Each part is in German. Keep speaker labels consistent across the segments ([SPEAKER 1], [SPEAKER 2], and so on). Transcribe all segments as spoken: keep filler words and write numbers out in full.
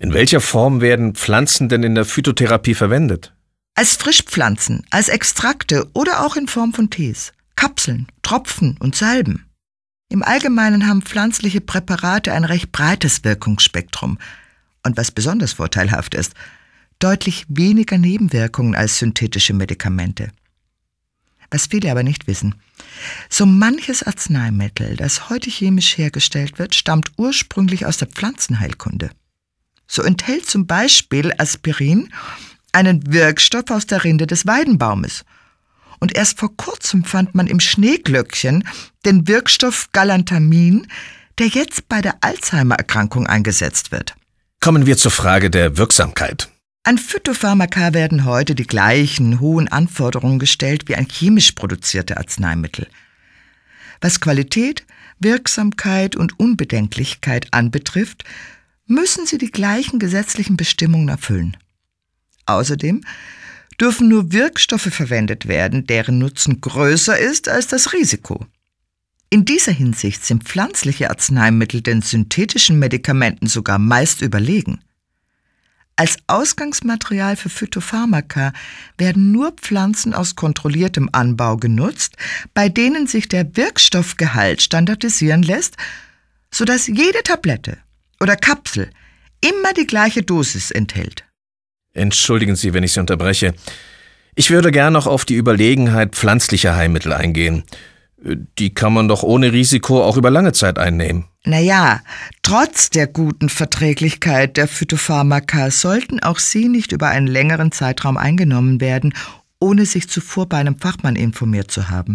[SPEAKER 1] In welcher Form werden Pflanzen denn in der Phytotherapie verwendet?
[SPEAKER 2] Als Frischpflanzen, als Extrakte oder auch in Form von Tees, Kapseln, Tropfen und Salben. Im Allgemeinen haben pflanzliche Präparate ein recht breites Wirkungsspektrum. Und was besonders vorteilhaft ist, deutlich weniger Nebenwirkungen als synthetische Medikamente. Was viele aber nicht wissen: So manches Arzneimittel, das heute chemisch hergestellt wird, stammt ursprünglich aus der Pflanzenheilkunde. So enthält zum Beispiel Aspirin einen Wirkstoff aus der Rinde des Weidenbaumes. Und erst vor kurzem fand man im Schneeglöckchen den Wirkstoff Galantamin, der jetzt bei der Alzheimer-Erkrankung eingesetzt wird.
[SPEAKER 1] Kommen wir zur Frage der Wirksamkeit.
[SPEAKER 2] An Phytopharmaka werden heute die gleichen hohen Anforderungen gestellt wie an chemisch produzierte Arzneimittel. Was Qualität, Wirksamkeit und Unbedenklichkeit anbetrifft, müssen sie die gleichen gesetzlichen Bestimmungen erfüllen. Außerdem dürfen nur Wirkstoffe verwendet werden, deren Nutzen größer ist als das Risiko. In dieser Hinsicht sind pflanzliche Arzneimittel den synthetischen Medikamenten sogar meist überlegen. Als Ausgangsmaterial für Phytopharmaka werden nur Pflanzen aus kontrolliertem Anbau genutzt, bei denen sich der Wirkstoffgehalt standardisieren lässt, sodass jede Tablette oder Kapsel immer die gleiche Dosis enthält.
[SPEAKER 1] Entschuldigen Sie, wenn ich Sie unterbreche. Ich würde gern noch auf die Überlegenheit pflanzlicher Heilmittel eingehen. Die kann man doch ohne Risiko auch über lange Zeit einnehmen.
[SPEAKER 2] Naja, trotz der guten Verträglichkeit der Phytopharmaka sollten auch sie nicht über einen längeren Zeitraum eingenommen werden, ohne sich zuvor bei einem Fachmann informiert zu haben.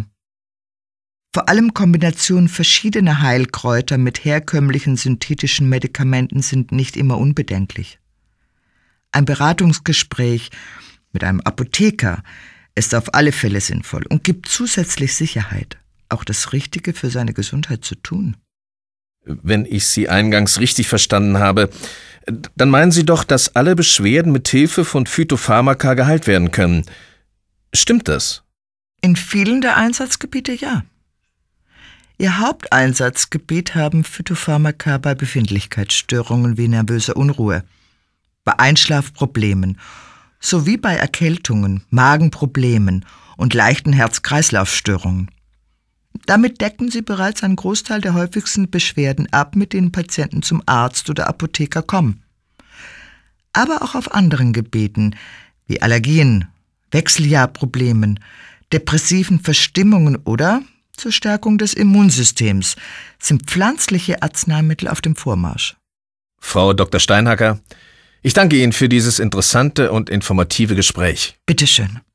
[SPEAKER 2] Vor allem Kombinationen verschiedener Heilkräuter mit herkömmlichen synthetischen Medikamenten sind nicht immer unbedenklich. Ein Beratungsgespräch mit einem Apotheker ist auf alle Fälle sinnvoll und gibt zusätzlich Sicherheit, auch das Richtige für seine Gesundheit zu tun.
[SPEAKER 1] Wenn ich Sie eingangs richtig verstanden habe, dann meinen Sie doch, dass alle Beschwerden mit Hilfe von Phytopharmaka geheilt werden können. Stimmt das?
[SPEAKER 2] In vielen der Einsatzgebiete ja. Ihr Haupteinsatzgebiet haben Phytopharmaka bei Befindlichkeitsstörungen wie nervöser Unruhe, bei Einschlafproblemen sowie bei Erkältungen, Magenproblemen und leichten Herz-Kreislauf-Störungen. Damit decken sie bereits einen Großteil der häufigsten Beschwerden ab, mit denen Patienten zum Arzt oder Apotheker kommen. Aber auch auf anderen Gebieten wie Allergien, Wechseljahrproblemen, depressiven Verstimmungen oder zur Stärkung des Immunsystems sind pflanzliche Arzneimittel auf dem Vormarsch.
[SPEAKER 1] Frau Doktor Steinhacker, ich danke Ihnen für dieses interessante und informative Gespräch.
[SPEAKER 2] Bitteschön.